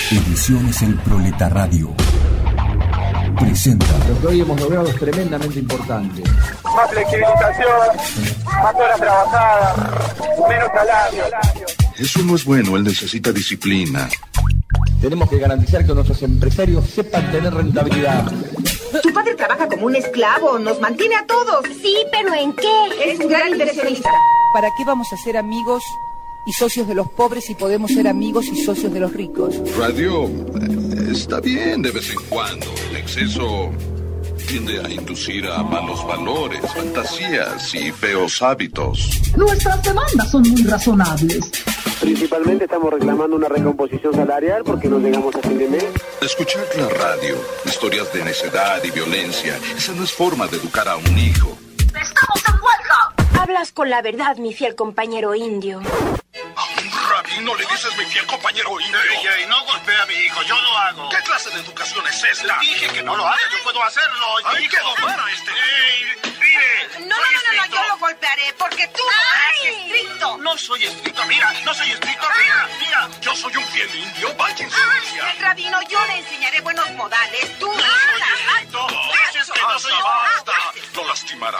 Ediciones El Proletaradio presenta. Lo que hoy hemos logrado es tremendamente importante. Más flexibilización, más horas trabajadas, menos salario. Eso no es bueno, él necesita disciplina. Tenemos que garantizar que nuestros empresarios sepan tener rentabilidad. Tu padre trabaja como un esclavo, nos mantiene a todos. Sí, pero ¿en qué? Es un gran inversionista. ¿Para qué vamos a ser amigos y socios de los pobres si podemos ser amigos y socios de los ricos? Radio está bien de vez en cuando. El exceso tiende a inducir a malos valores, fantasías y feos hábitos. Nuestras demandas son muy razonables. Principalmente estamos reclamando una recomposición salarial porque no llegamos a fin de mes. Escuchar la radio, historias de necedad y violencia, esa no es forma de educar a un hijo. ¡Estamos en huelga! Hablas con la verdad, mi fiel compañero indio. Rabino, le dices mi fiel compañero indio. Ey, no golpea a mi hijo, yo lo hago. ¿Qué clase de educación es esta? Dije que no lo haga, yo puedo hacerlo. Hay que domar a este niño. Mire, No, yo lo golpearé porque tú no eres estricto. No soy estricto, mira, no soy estricto, mira. Yo soy un fiel indio, váyanse. El rabino, yo le enseñaré buenos modales. Tú No, Dices que no soy basta. Lo lastimará.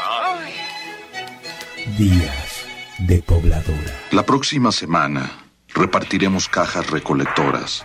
Días de Pobladora. La próxima semana repartiremos cajas recolectoras.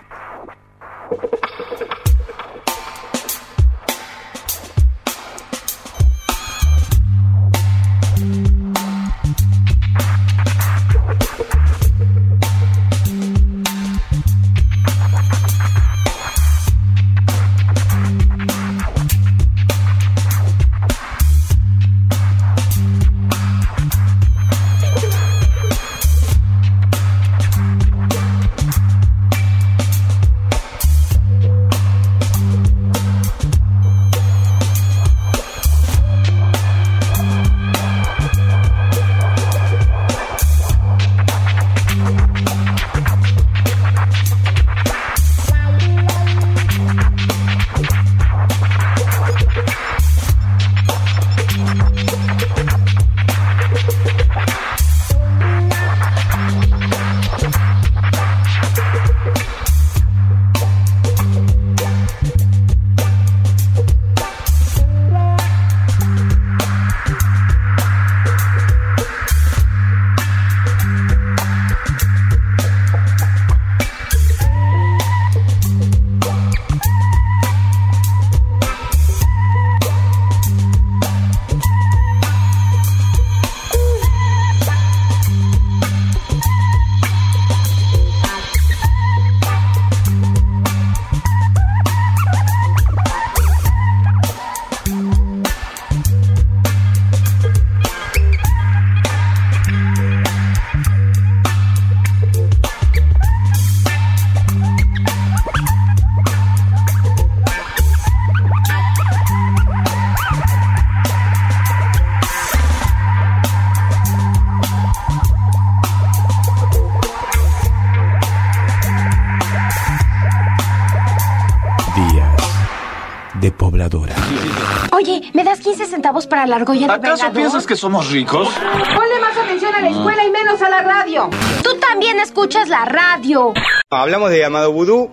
De Pobladora. Oye, ¿me das 15 centavos para la argolla de ¿Acaso vengador? piensas que somos ricos? Ponle más atención a la escuela y menos a la radio. Tú también escuchas la radio. Hablamos de llamado vudú.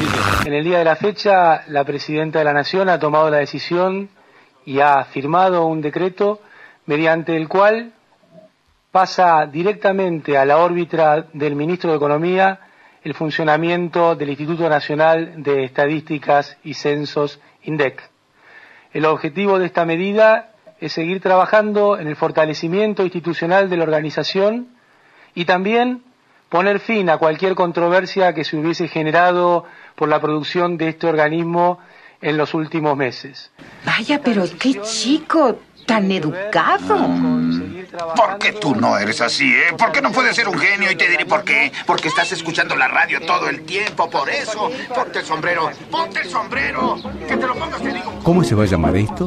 En el día de la fecha, la Presidenta de la Nación ha tomado la decisión y ha firmado un decreto mediante el cual pasa directamente a la órbita del Ministro de Economía el funcionamiento del Instituto Nacional de Estadísticas y Censos, INDEC. El objetivo de esta medida es seguir trabajando en el fortalecimiento institucional de la organización y también poner fin a cualquier controversia que se hubiese generado por la producción de este organismo en los últimos meses. Vaya, pero qué chico, tan educado. ¿Por qué tú no eres así, ¿Por qué no puedes ser un genio? Y te diré por qué. Porque estás escuchando la radio todo el tiempo, por eso. Ponte el sombrero, Que te lo pongas, te digo. ¿Cómo se va a llamar esto?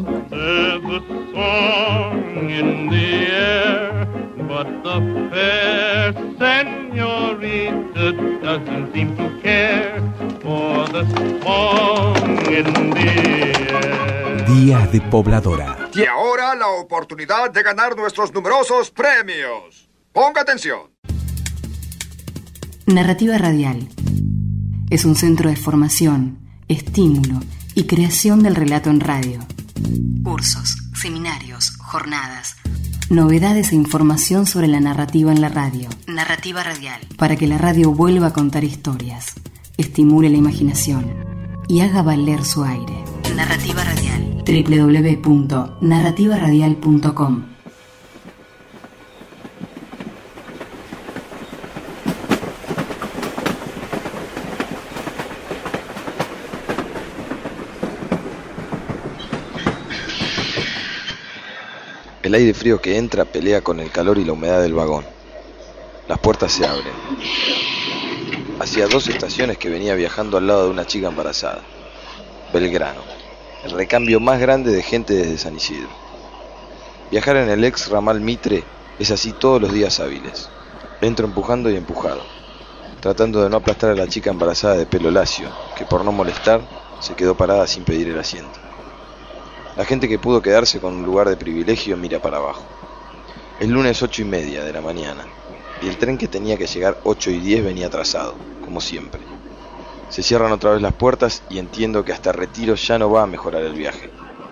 Días de Pobladora. Y ahora la oportunidad de ganar nuestros numerosos premios. Ponga atención. Narrativa radial. Es un centro de formación, estímulo y creación del relato en radio. Cursos, seminarios, jornadas, novedades e información sobre la narrativa en la radio. Narrativa radial. Para que la radio vuelva a contar historias, estimule la imaginación y haga valer su aire. Narrativa radial. www.narrativaradial.com. El aire frío que entra pelea con el calor y la humedad del vagón. Las puertas se abren. Hacía 2 estaciones que venía viajando al lado de una chica embarazada. Belgrano, el recambio más grande de gente desde San Isidro. Viajar en el ex ramal Mitre es así todos los días hábiles. Entro empujando y empujado, tratando de no aplastar a la chica embarazada de pelo lacio, que por no molestar se quedó parada sin pedir el asiento. La gente que pudo quedarse con un lugar de privilegio mira para abajo. Es lunes 8:30 de la mañana y el tren que tenía que llegar 8:10 venía atrasado, como siempre. Se cierran otra vez las puertas y entiendo que hasta Retiro ya no va a mejorar el viaje.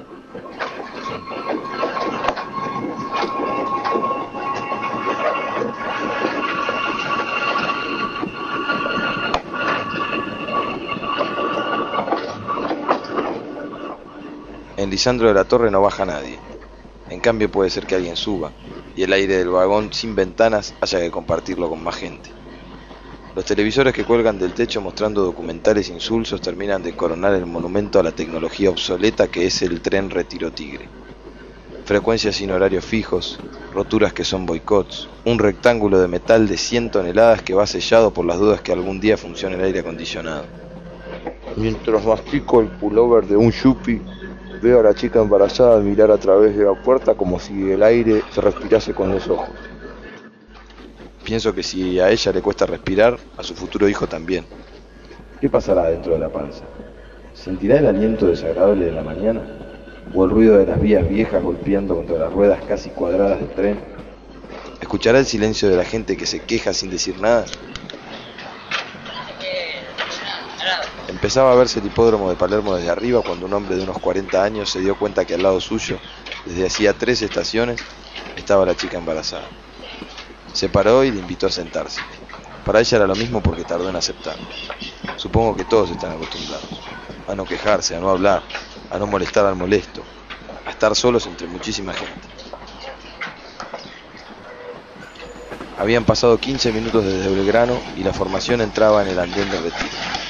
En Lisandro de la Torre no baja nadie. En cambio puede ser que alguien suba y el aire del vagón sin ventanas haya que compartirlo con más gente. Los televisores que cuelgan del techo mostrando documentales insulsos terminan de coronar el monumento a la tecnología obsoleta que es el tren Retiro Tigre. Frecuencias sin horarios fijos, roturas que son boicots, un rectángulo de metal de 100 toneladas que va sellado por las dudas que algún día funcione el aire acondicionado. Mientras mastico el pullover de un yuppie, veo a la chica embarazada mirar a través de la puerta como si el aire se respirase con los ojos. Pienso que si a ella le cuesta respirar, a su futuro hijo también. ¿Qué pasará dentro de la panza? ¿Sentirá el aliento desagradable de la mañana? ¿O el ruido de las vías viejas golpeando contra las ruedas casi cuadradas del tren? ¿Escuchará el silencio de la gente que se queja sin decir nada? Empezaba a verse el hipódromo de Palermo desde arriba cuando un hombre de unos 40 años se dio cuenta que al lado suyo, desde hacía 3 estaciones, estaba la chica embarazada. Se paró y le invitó a sentarse. Para ella era lo mismo porque tardó en aceptar. Supongo que todos están acostumbrados a no quejarse, a no hablar, a no molestar al molesto, a estar solos entre muchísima gente. Habían pasado 15 minutos desde Belgrano y la formación entraba en el andén de Retiro.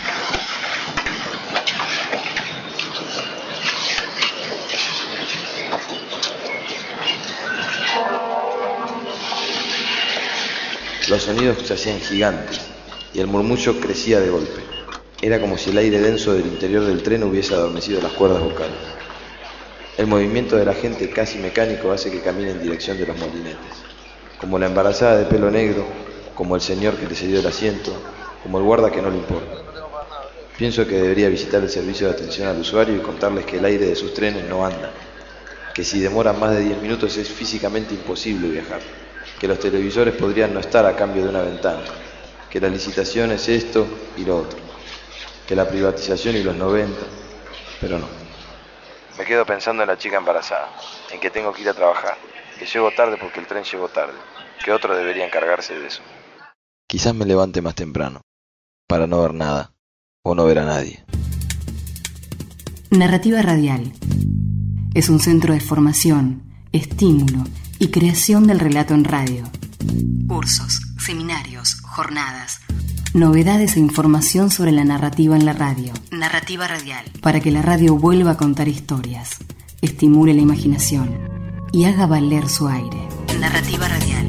Los sonidos se hacían gigantes y el murmullo crecía de golpe. Era como si el aire denso del interior del tren hubiese adormecido las cuerdas vocales. El movimiento de la gente casi mecánico hace que camine en dirección de los molinetes. Como la embarazada de pelo negro, como el señor que le cedió el asiento, como el guarda que no le importa. Pienso que debería visitar el servicio de atención al usuario y contarles que el aire de sus trenes no anda, que si demoran más de 10 minutos es físicamente imposible viajar, que los televisores podrían no estar a cambio de una ventana, que la licitación es esto y lo otro, que la privatización y los 90, pero no. Me quedo pensando en la chica embarazada, en que tengo que ir a trabajar, que llego tarde porque el tren llegó tarde, que otro debería encargarse de eso. Quizás me levante más temprano, para no ver nada, o no ver a nadie. Narrativa Radial es un centro de formación, estímulo y creación del relato en radio. Cursos, seminarios, jornadas, novedades e información sobre la narrativa en la radio. Narrativa Radial. Para que la radio vuelva a contar historias, estimule la imaginación y haga valer su aire. Narrativa Radial.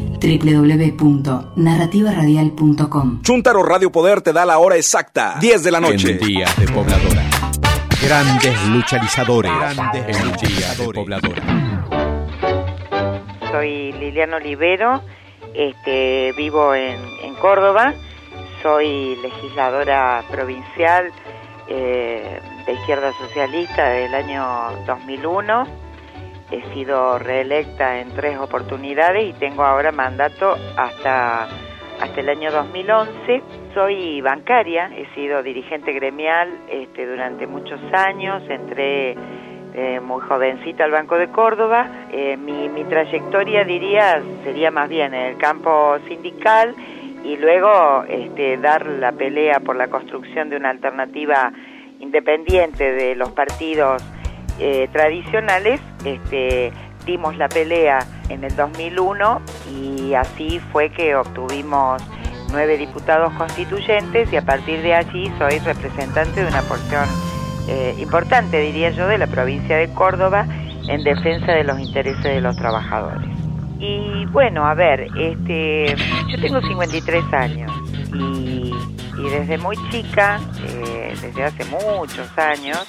www.narrativaradial.com. Chuntaro Radio Poder te da la hora exacta, 10 de la noche. En Días de Pobladora. Grandes lucharizadores. En Días de Pobladora. Soy Liliana Olivero, vivo en Córdoba, soy legisladora provincial de Izquierda Socialista del año 2001, he sido reelecta en 3 oportunidades y tengo ahora mandato hasta el año 2011. Soy bancaria, he sido dirigente gremial durante muchos años, entré muy jovencita al Banco de Córdoba. Mi trayectoria, diría, sería más bien en el campo sindical y luego dar la pelea por la construcción de una alternativa independiente de los partidos tradicionales. Dimos la pelea en el 2001 y así fue que obtuvimos 9 diputados constituyentes y a partir de allí soy representante de una porción importante, diría yo, de la provincia de Córdoba en defensa de los intereses de los trabajadores. Y bueno, a ver, yo tengo 53 años y desde muy chica, desde hace muchos años,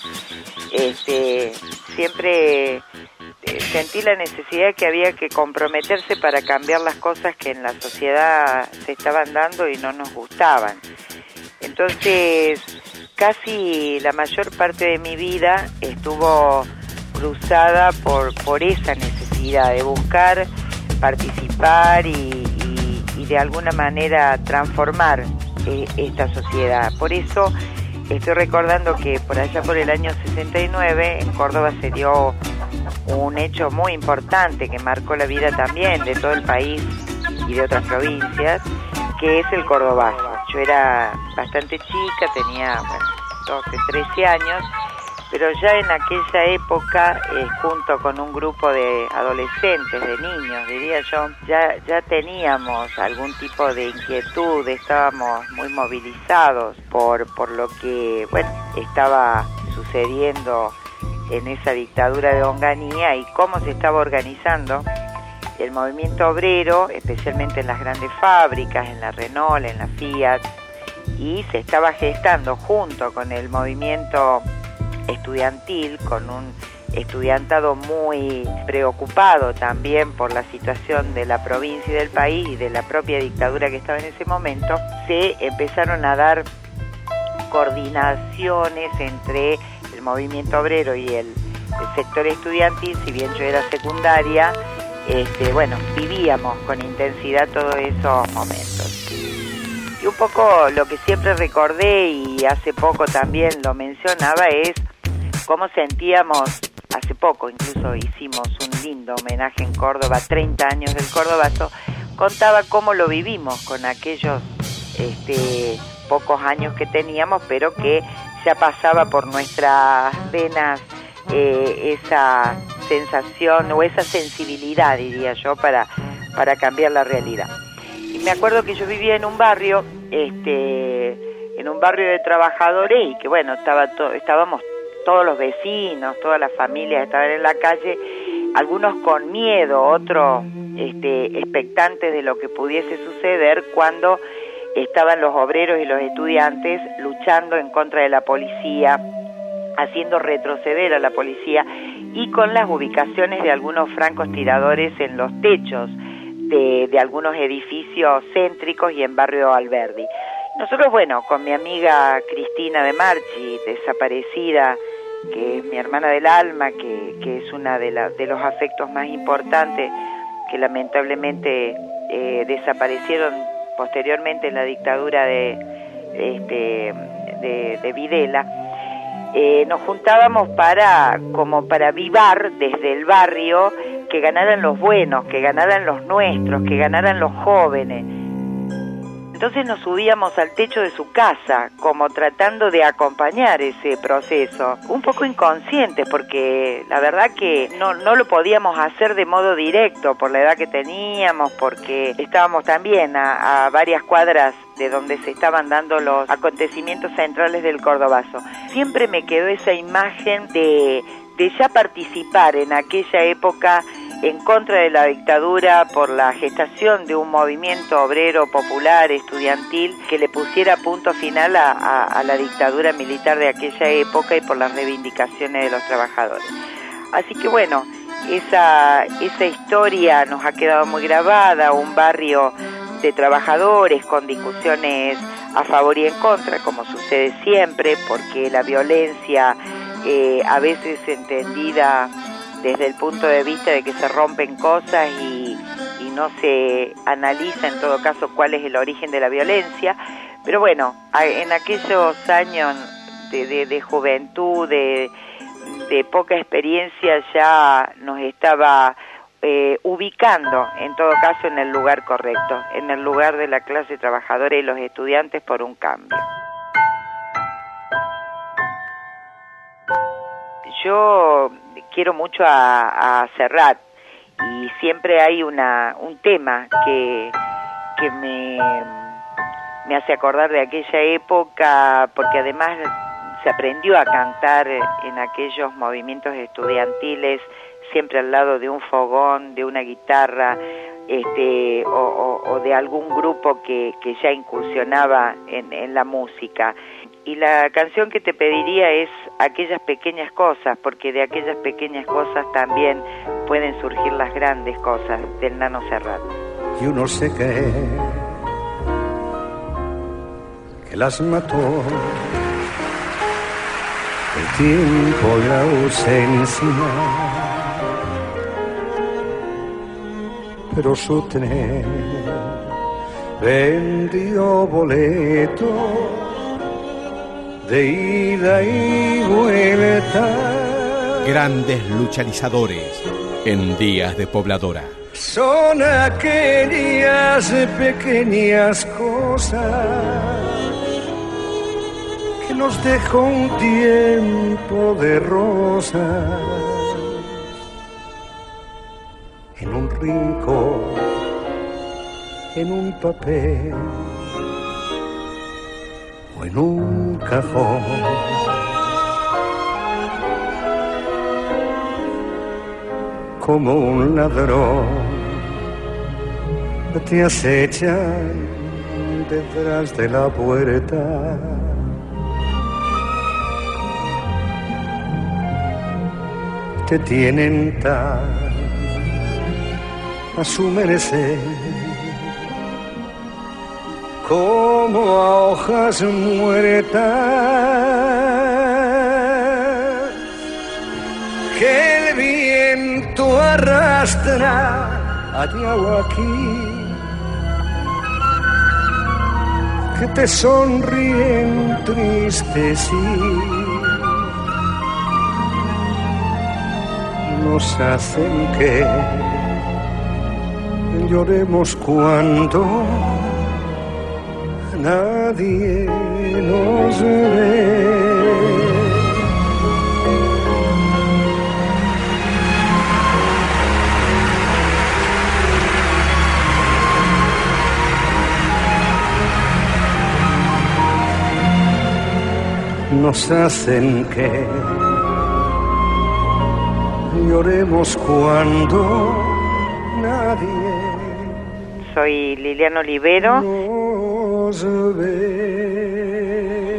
siempre sentí la necesidad que había que comprometerse para cambiar las cosas que en la sociedad se estaban dando y no nos gustaban. Entonces, casi la mayor parte de mi vida estuvo cruzada por esa necesidad de buscar, participar y de alguna manera transformar esta sociedad. Por eso estoy recordando que por allá por el año 69 en Córdoba se dio un hecho muy importante que marcó la vida también de todo el país y de otras provincias, que es el Cordobazo. Yo era bastante chica, tenía 12, 13 años, pero ya en aquella época, junto con un grupo de adolescentes, de niños, diría yo, ya teníamos algún tipo de inquietud, estábamos muy movilizados por lo que, estaba sucediendo en esa dictadura de Onganía y cómo se estaba organizando el movimiento obrero, especialmente en las grandes fábricas, en la Renault, en la Fiat, y se estaba gestando junto con el movimiento estudiantil, con un estudiantado muy preocupado también por la situación de la provincia y del país y de la propia dictadura que estaba en ese momento. Se empezaron a dar coordinaciones entre el movimiento obrero y el sector estudiantil. Si bien yo era secundaria, vivíamos con intensidad todos esos momentos. Y un poco lo que siempre recordé y hace poco también lo mencionaba es cómo sentíamos, hace poco incluso hicimos un lindo homenaje en Córdoba, 30 años del Cordobazo, contaba cómo lo vivimos con aquellos pocos años que teníamos, pero que ya pasaba por nuestras venas esa sensación o esa sensibilidad, diría yo, para cambiar la realidad. Y me acuerdo que yo vivía en un barrio de trabajadores y que estábamos todos los vecinos, todas las familias estaban en la calle, algunos con miedo, otros expectantes de lo que pudiese suceder cuando estaban los obreros y los estudiantes luchando en contra de la policía, haciendo retroceder a la policía y con las ubicaciones de algunos francos tiradores en los techos de algunos edificios céntricos y en barrio Alberdi. Nosotros, con mi amiga Cristina de Marchi, desaparecida, que es mi hermana del alma, que es una de los afectos más importantes, que lamentablemente desaparecieron posteriormente en la dictadura de Videla. Nos juntábamos para avivar desde el barrio que ganaran los buenos, que ganaran los nuestros, que ganaran los jóvenes. Entonces nos subíamos al techo de su casa, como tratando de acompañar ese proceso, un poco inconscientes, porque la verdad que no lo podíamos hacer de modo directo por la edad que teníamos, porque estábamos también a varias cuadras de donde se estaban dando los acontecimientos centrales del Cordobazo. Siempre me quedó esa imagen de ya participar en aquella época en contra de la dictadura por la gestación de un movimiento obrero, popular, estudiantil, que le pusiera punto final a la dictadura militar de aquella época y por las reivindicaciones de los trabajadores. Así que esa historia nos ha quedado muy grabada, un barrio de trabajadores con discusiones a favor y en contra, como sucede siempre, porque la violencia a veces entendida desde el punto de vista de que se rompen cosas y no se analiza en todo caso cuál es el origen de la violencia, Pero bueno, en aquellos años de juventud, de poca experiencia, ya nos estaba ubicando, en todo caso, en el lugar correcto, en el lugar de la clase trabajadora y los estudiantes por un cambio. Yo quiero mucho a Serrat y siempre hay un tema que me hace acordar de aquella época, porque además se aprendió a cantar en aquellos movimientos estudiantiles, siempre al lado de un fogón, de una guitarra, o de algún grupo que ya incursionaba en la música. Y la canción que te pediría es Aquellas pequeñas cosas, porque de aquellas pequeñas cosas también pueden surgir las grandes cosas, del Nano Serrat. Yo no sé qué que las mató, el tiempo y la ausencia, pero su tren vendió boleto de ida y vuelta. Grandes luchadores en Días de Pobladora. Son aquellas pequeñas cosas que nos dejó un tiempo de rosas en un rincón, en un papel o en un cajón. Como un ladrón te acechan detrás de la puerta. Te tienen tan a su merecer, como a hojas muertas que el viento arrastra allá o aquí, que te sonríen tristes y nos hacen que lloremos cuando nadie nos ve. Nos hacen que lloremos cuando nadie. Soy Liliana Olivero. Nos ve.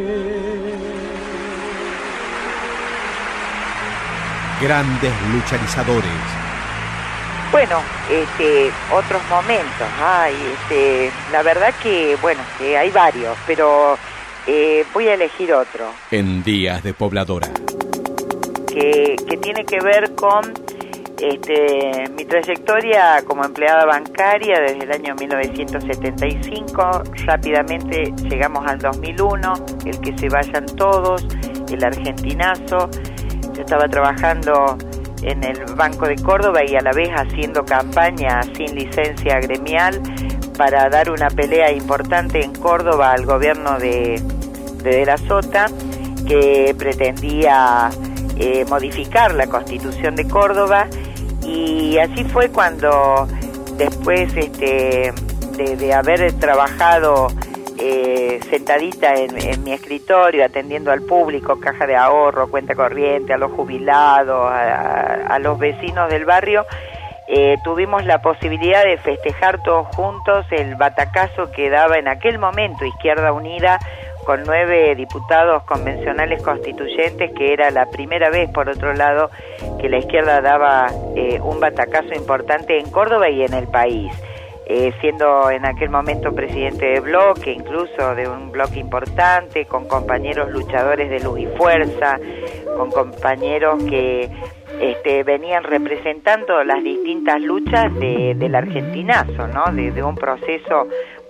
Grandes luchadores. Bueno, otros momentos. La verdad que, bueno, que hay varios, pero voy a elegir otro. En Días de Pobladora. Que tiene que ver con mi trayectoria como empleada bancaria desde el año 1975. Rápidamente llegamos al 2001, el que se vayan todos, el argentinazo. Yo estaba trabajando en el Banco de Córdoba y a la vez haciendo campaña sin licencia gremial para dar una pelea importante en Córdoba al gobierno de la Sota, que pretendía modificar la Constitución de Córdoba. Y así fue cuando después de haber trabajado sentadita en mi escritorio atendiendo al público, caja de ahorro, cuenta corriente, a los jubilados, a los vecinos del barrio, tuvimos la posibilidad de festejar todos juntos el batacazo que daba en aquel momento Izquierda Unida con 9 diputados convencionales constituyentes, que era la primera vez, por otro lado, que la izquierda daba un batacazo importante en Córdoba y en el país, siendo en aquel momento presidente de bloque, incluso de un bloque importante, con compañeros luchadores de Luz y Fuerza, con compañeros que venían representando las distintas luchas del argentinazo, ¿no? De un proceso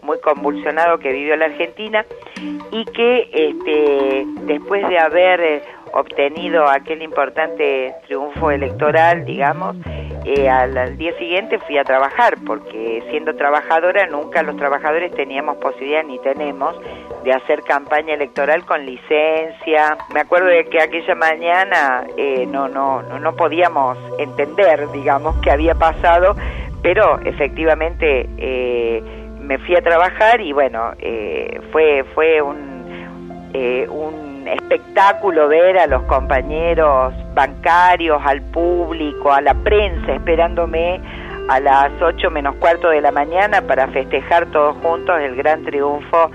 muy convulsionado que vivió la Argentina, y que después de haber obtenido aquel importante triunfo electoral, digamos, al día siguiente fui a trabajar, porque siendo trabajadora nunca los trabajadores teníamos posibilidad, ni tenemos, de hacer campaña electoral con licencia. Me acuerdo de que aquella mañana no podíamos entender, digamos, qué había pasado, pero efectivamente me fui a trabajar y bueno, fue un espectáculo ver a los compañeros bancarios, al público, a la prensa esperándome a las 8 menos cuarto de la mañana para festejar todos juntos el gran triunfo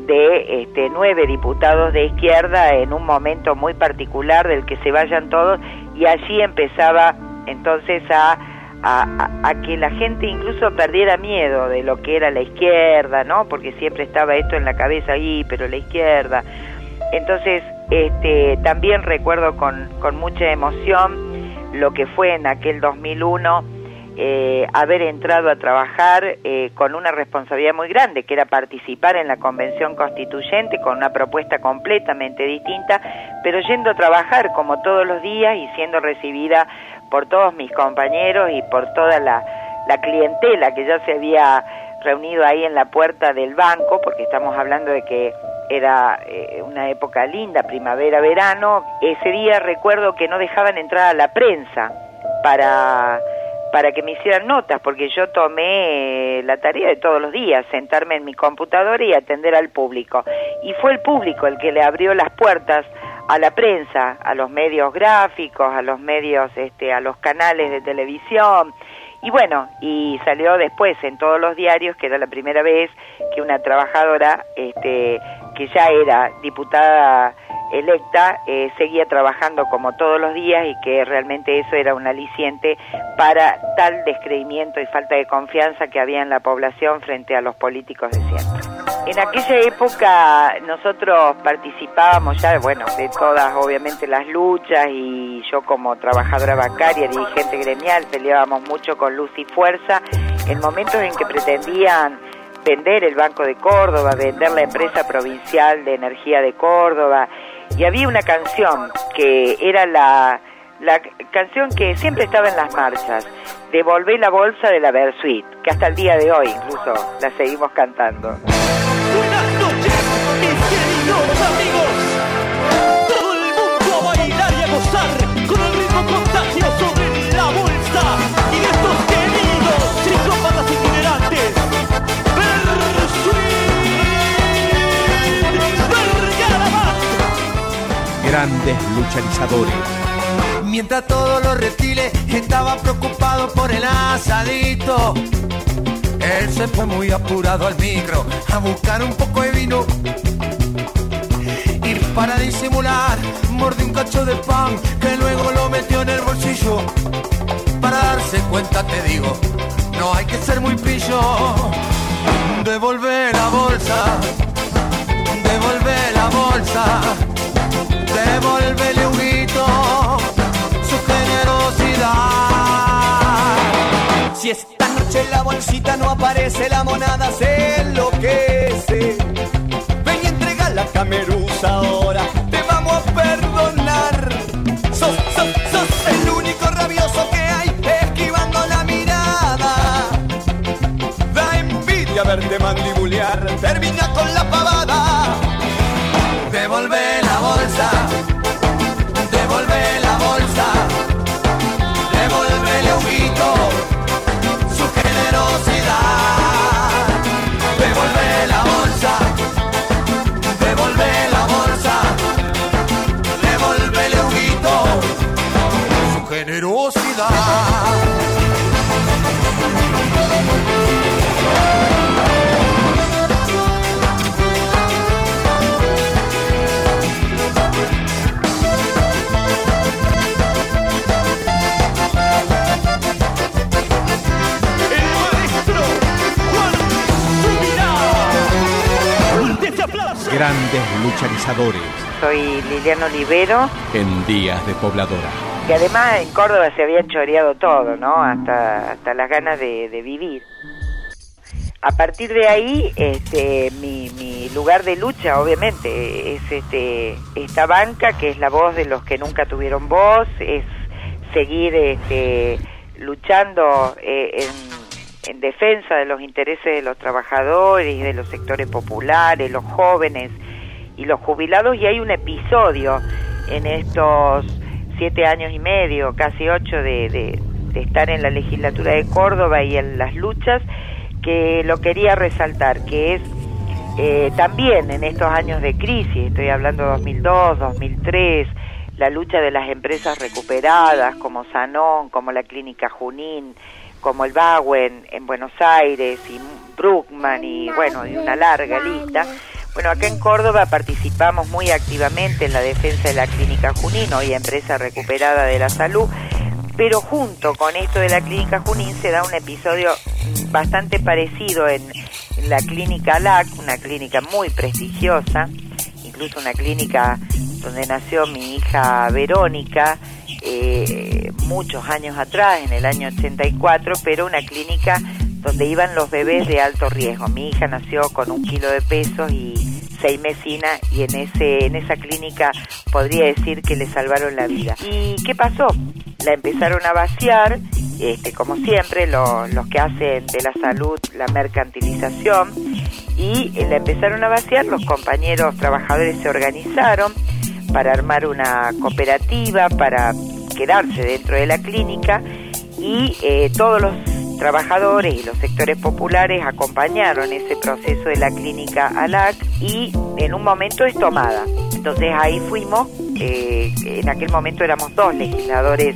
de 9 diputados de izquierda en un momento muy particular del que se vayan todos, y allí empezaba entonces a que la gente incluso perdiera miedo de lo que era la izquierda, ¿no? Porque siempre estaba esto en la cabeza ahí, pero la izquierda. Entonces, también recuerdo con mucha emoción lo que fue en aquel 2001 haber entrado a trabajar con una responsabilidad muy grande, que era participar en la Convención Constituyente con una propuesta completamente distinta, pero yendo a trabajar como todos los días y siendo recibida por todos mis compañeros y por toda la clientela que ya se había reunido ahí en la puerta del banco, porque estamos hablando de que era una época linda, primavera, verano. Ese día recuerdo que no dejaban entrar a la prensa para que me hicieran notas, porque yo tomé la tarea de todos los días, sentarme en mi computadora y atender al público. Y fue el público el que le abrió las puertas a la prensa, a los medios gráficos, a los medios, a los canales de televisión. Y bueno, y salió después en todos los diarios que era la primera vez que una trabajadora, que ya era diputada electa, seguía trabajando como todos los días, y que realmente eso era un aliciente para tal descreimiento y falta de confianza que había en la población frente a los políticos de siempre. En aquella época nosotros participábamos ya, bueno, de todas obviamente las luchas, y yo como trabajadora bancaria, dirigente gremial, peleábamos mucho con luz y fuerza en momentos en que pretendían vender el Banco de Córdoba, vender la empresa provincial de energía de Córdoba, y había una canción que era la canción que siempre estaba en las marchas, Devolvé la bolsa de la Versuit, que hasta el día de hoy incluso la seguimos cantando. Buenas noches, mis queridos amigos. Todo el mundo a bailar y a gozar con el ritmo contagio sobre la bolsa y estos queridos psicópatas itinerantes. Grandes lucharizadores. Mientras todos los reptiles estaban preocupados por el asadito, él se fue muy apurado al micro a buscar un poco de vino. Y para disimular, mordió un cacho de pan que luego lo metió en el bolsillo. Para darse cuenta, te digo, no hay que ser muy pillo. Devolvé la bolsa, devolvé la bolsa, devolvéle un grito su generosidad. Si esta noche en la bolsita no aparece, la monada se enloquece. Ven y entrega la cameruza ahora, te vamos a perdonar. Sos el único rabioso que hay, esquivando la mirada. Da envidia verte mandibulear, termina con la pavada. Devolvé la bolsa, devolvé la bolsa, devolvéle un grito su generosidad. Devolvé la bolsa, devolvé la bolsa, devolvéle un grito su generosidad. Grandes lucharizadores. Soy Liliana Olivero. En Días de Pobladora. Que además en Córdoba se había choreado todo, ¿no? Hasta las ganas de vivir. a partir de ahí, mi lugar de lucha, obviamente, es esta banca que es la voz de los que nunca tuvieron voz, es seguir luchando en defensa de los intereses de los trabajadores, de los sectores populares, los jóvenes y los jubilados. Y hay un episodio en estos 7 años y medio, casi 8 de estar en la legislatura de Córdoba y en las luchas, que lo quería resaltar, que es también en estos años de crisis, estoy hablando de 2002, 2003, la lucha de las empresas recuperadas como Sanón, como la Clínica Junín, como el Bauen en Buenos Aires y Bruckmann y bueno, y una larga lista. Bueno, acá en Córdoba participamos muy activamente en la defensa de la Clínica Junín, hoy empresa recuperada de la salud, pero junto con esto de la Clínica Junín se da un episodio bastante parecido en la Clínica ALAC, una clínica muy prestigiosa, incluso una clínica donde nació mi hija Verónica, muchos años atrás, en el año 84, pero una clínica donde iban los bebés de alto riesgo. Mi hija nació con 1 kilo de peso y 6 mesinas, y en esa clínica podría decir que le salvaron la vida. ¿Y qué pasó? La empezaron a vaciar, como siempre, los que hacen de la salud la mercantilización, y la empezaron a vaciar. Los compañeros trabajadores se organizaron para armar una cooperativa, para quedarse dentro de la clínica, y todos los trabajadores y los sectores populares acompañaron ese proceso de la Clínica ALAC, y en un momento es tomada. Entonces ahí fuimos, en aquel momento éramos 2 legisladores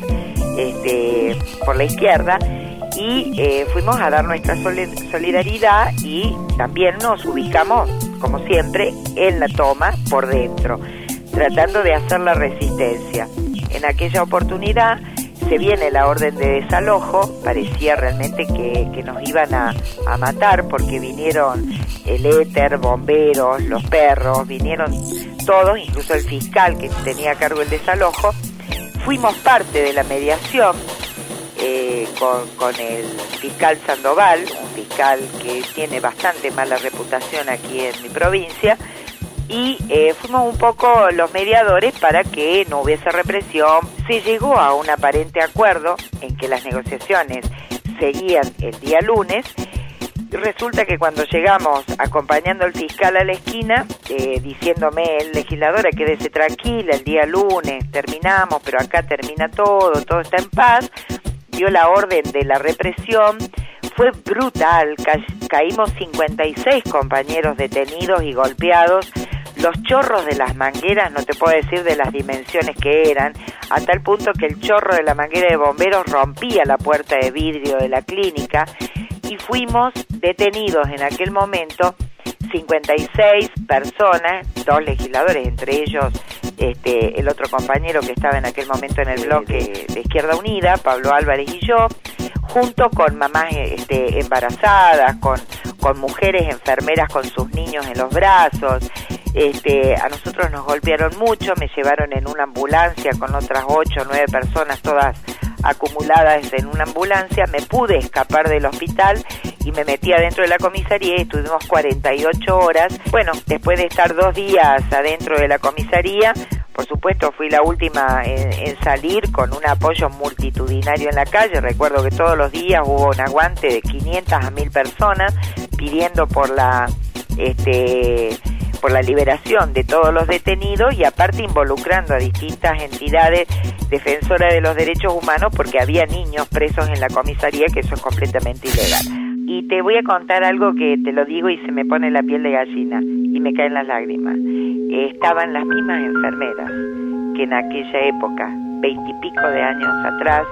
por la izquierda, y fuimos a dar nuestra solidaridad, y también nos ubicamos, como siempre, en la toma por dentro, tratando de hacer la resistencia. En aquella oportunidad se viene la orden de desalojo, parecía realmente que nos iban a matar, porque vinieron el éter, bomberos, los perros, vinieron todos, incluso el fiscal que tenía a cargo el desalojo. Fuimos parte de la mediación con el fiscal Sandoval, un fiscal que tiene bastante mala reputación aquí en mi provincia, y fuimos un poco los mediadores para que no hubiese represión. Se llegó a un aparente acuerdo en que las negociaciones seguían el día lunes. Resulta que cuando llegamos acompañando al fiscal a la esquina, diciéndome, legisladora, quédese tranquila, el día lunes terminamos, pero acá termina todo está en paz, dio la orden de la represión. Fue brutal, caímos 56 compañeros detenidos y golpeados. Los chorros de las mangueras, no te puedo decir de las dimensiones que eran, a tal punto que el chorro de la manguera de bomberos rompía la puerta de vidrio de la clínica, y fuimos detenidos en aquel momento 56 personas, 2 legisladores, entre ellos el otro compañero que estaba en aquel momento en el bloque de Izquierda Unida, Pablo Álvarez, y yo, junto con mamás embarazadas, con mujeres enfermeras con sus niños en los brazos. A nosotros nos golpearon mucho, me llevaron en una ambulancia con otras 8 o 9 personas, todas acumuladas en una ambulancia. Me pude escapar del hospital y me metí adentro de la comisaría, y estuvimos 48 horas. Bueno, después de estar 2 días adentro de la comisaría, por supuesto fui la última en salir, con un apoyo multitudinario en la calle. Recuerdo que todos los días hubo un aguante de 500 a 1000 personas pidiendo por la liberación de todos los detenidos, y aparte involucrando a distintas entidades defensoras de los derechos humanos, porque había niños presos en la comisaría, que eso es completamente ilegal. Y te voy a contar algo que te lo digo y se me pone la piel de gallina y me caen las lágrimas. Estaban las mismas enfermeras que en aquella época, 20 y pico de años atrás,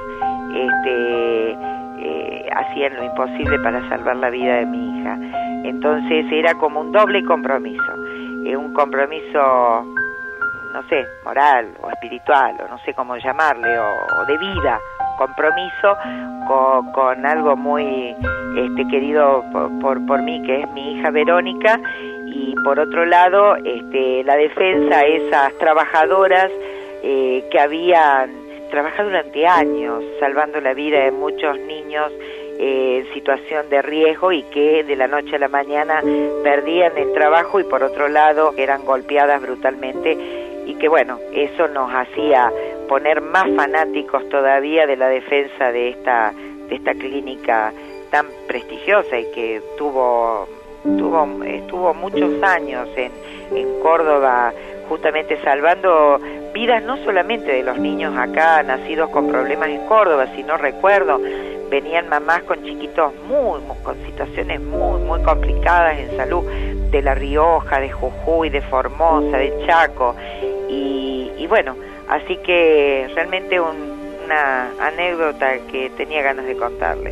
hacían lo imposible para salvar la vida de mi hija. Entonces era como un doble compromiso, un compromiso, no sé, moral o espiritual, o no sé cómo llamarle, o de vida, compromiso con algo muy querido por mí, que es mi hija Verónica, y por otro lado la defensa a esas trabajadoras que habían trabajado durante años salvando la vida de muchos niños en situación de riesgo y que de la noche a la mañana perdían el trabajo y por otro lado eran golpeadas brutalmente y que bueno, eso nos hacía poner más fanáticos todavía de la defensa de esta clínica tan prestigiosa y que estuvo muchos años en Córdoba, justamente salvando vidas no solamente de los niños acá nacidos con problemas en Córdoba, sino recuerdo, venían mamás con chiquitos con situaciones muy complicadas en salud, de La Rioja, de Jujuy, de Formosa, de Chaco, y bueno, así que realmente una anécdota que tenía ganas de contarles.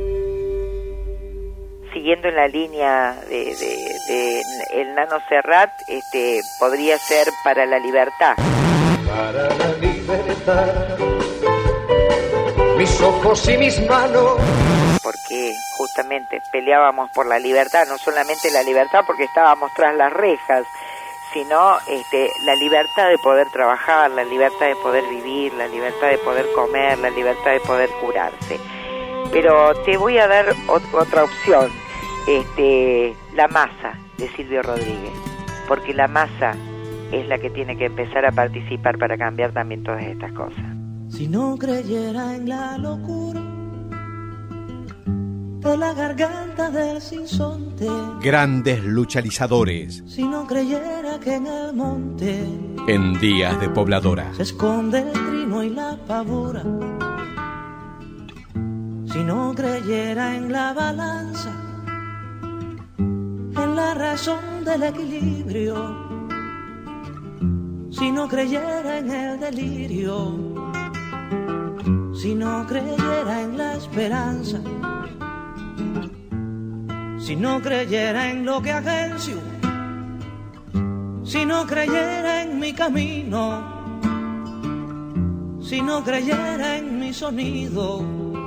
Siguiendo en la línea de el Nano Serrat, podría ser Para la Libertad. Para la libertad, mis ojos y mis manos. Porque justamente peleábamos por la libertad, no solamente la libertad porque estábamos tras las rejas, sino la libertad de poder trabajar, la libertad de poder vivir, la libertad de poder comer, la libertad de poder curarse. Pero te voy a dar otra opción, La Masa, de Silvio Rodríguez, porque la masa es la que tiene que empezar a participar para cambiar también todas estas cosas. Si no creyera en la locura de la garganta del sinsonte, grandes luchalizadores, si no creyera que en el monte, en Días de Pobladora, se esconde el trino y la pavura, si no creyera en la balanza, en la razón del equilibrio, si no creyera en el delirio, si no creyera en la esperanza, si no creyera en lo que agencio, si no creyera en mi camino, si no creyera en mi sonido,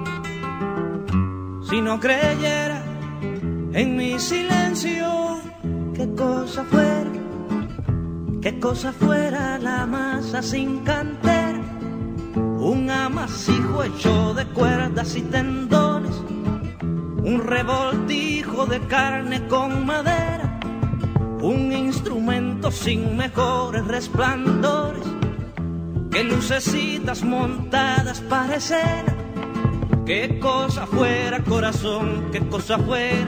si no creyera en mi silencio, qué cosa fuera la masa sin cantera, un amasijo hecho de cuerdas y tendones, un revoltijo de carne con madera, un instrumento sin mejores resplandores que lucecitas montadas para escena. Qué cosa fuera, corazón, qué cosa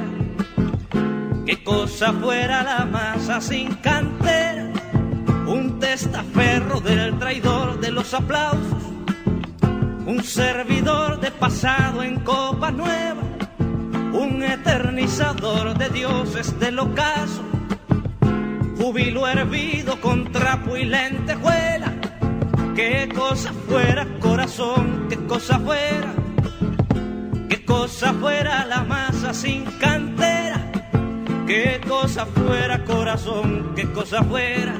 fuera la masa sin cantera, un testaferro del traidor de los aplausos, un servidor de pasado en copa nueva, un eternizador de dioses del ocaso, júbilo hervido con trapo y lentejuela. Qué cosa fuera, corazón, qué cosa fuera la masa sin cantera, qué cosa fuera, corazón, qué cosa fuera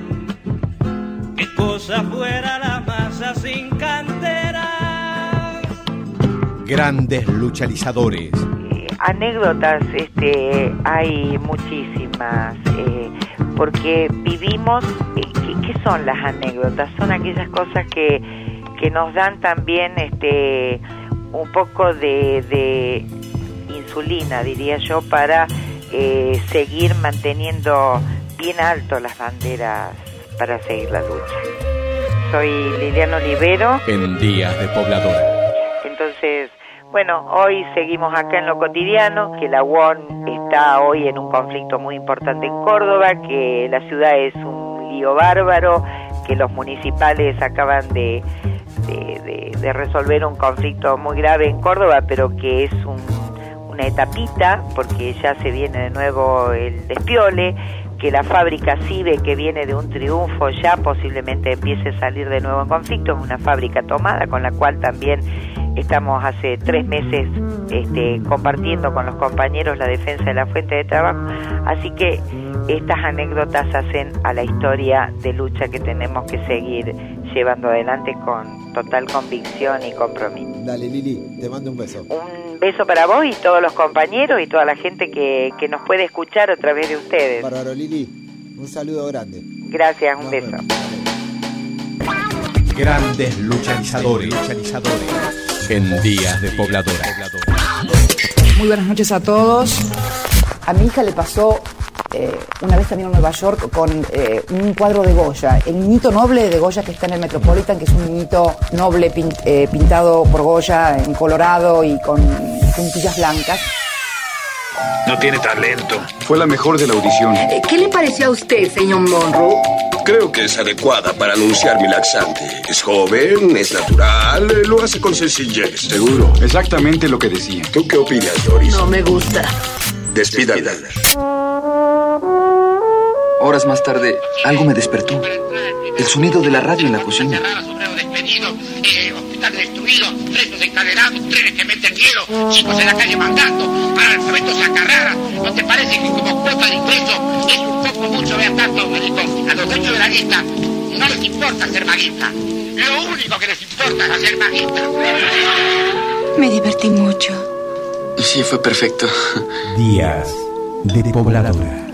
la masa sin cantera. Grandes luchalizadores. Anécdotas, hay muchísimas, porque vivimos, ¿qué son las anécdotas? Son aquellas cosas que nos dan también un poco de insulina, diría yo, para seguir manteniendo bien alto las banderas para seguir la lucha. Soy Liliana Olivero. En Días de Pobladora. Entonces, bueno, hoy seguimos acá en lo cotidiano, que la UON está hoy en un conflicto muy importante en Córdoba, que la ciudad es un lío bárbaro, que los municipales acaban de resolver un conflicto muy grave en Córdoba, pero que es una etapita, porque ya se viene de nuevo el despiole, que la fábrica CIBE, que viene de un triunfo, ya posiblemente empiece a salir de nuevo en conflicto. Es una fábrica tomada, con la cual también estamos hace 3 meses compartiendo con los compañeros la defensa de la fuente de trabajo. Así que estas anécdotas hacen a la historia de lucha que tenemos que seguir llevando adelante con total convicción y compromiso. Dale, Lili, te mando un beso. Un beso para vos y todos los compañeros y toda la gente que nos puede escuchar a través de ustedes. Bárbaro, Lili, un saludo grande. Gracias, un beso. Grandes luchalizadores. En Días de Pobladora. Muy buenas noches a todos. A mi hija le pasó una vez también en Nueva York con un cuadro de Goya, el niñito noble de Goya que está en el Metropolitan, que es un niñito noble pintado por Goya en colorado y con puntillas blancas. No tiene talento. Fue la mejor de la audición. ¿Qué le pareció a usted, señor Monroe? Creo que es adecuada para anunciar mi laxante. Es joven, es natural, lo hace con sencillez. Seguro, exactamente lo que decía. ¿Tú qué opinas, Doris? No me gusta. Despídala. Horas más tarde, algo me despertó. El sonido de la radio en la cocina. Hospital destruido, presos encadenados, trenes que meten miedo, chicos en la calle mandando, analfabetos a Carrara. ¿No te parece que como cuota de ingreso es un poco mucho ver tanto, maricón? A los dueños de la guita no les importa ser maguita. Lo único que les importa es hacer maguita. Me divertí mucho. Sí, fue perfecto. Días de Pobladora.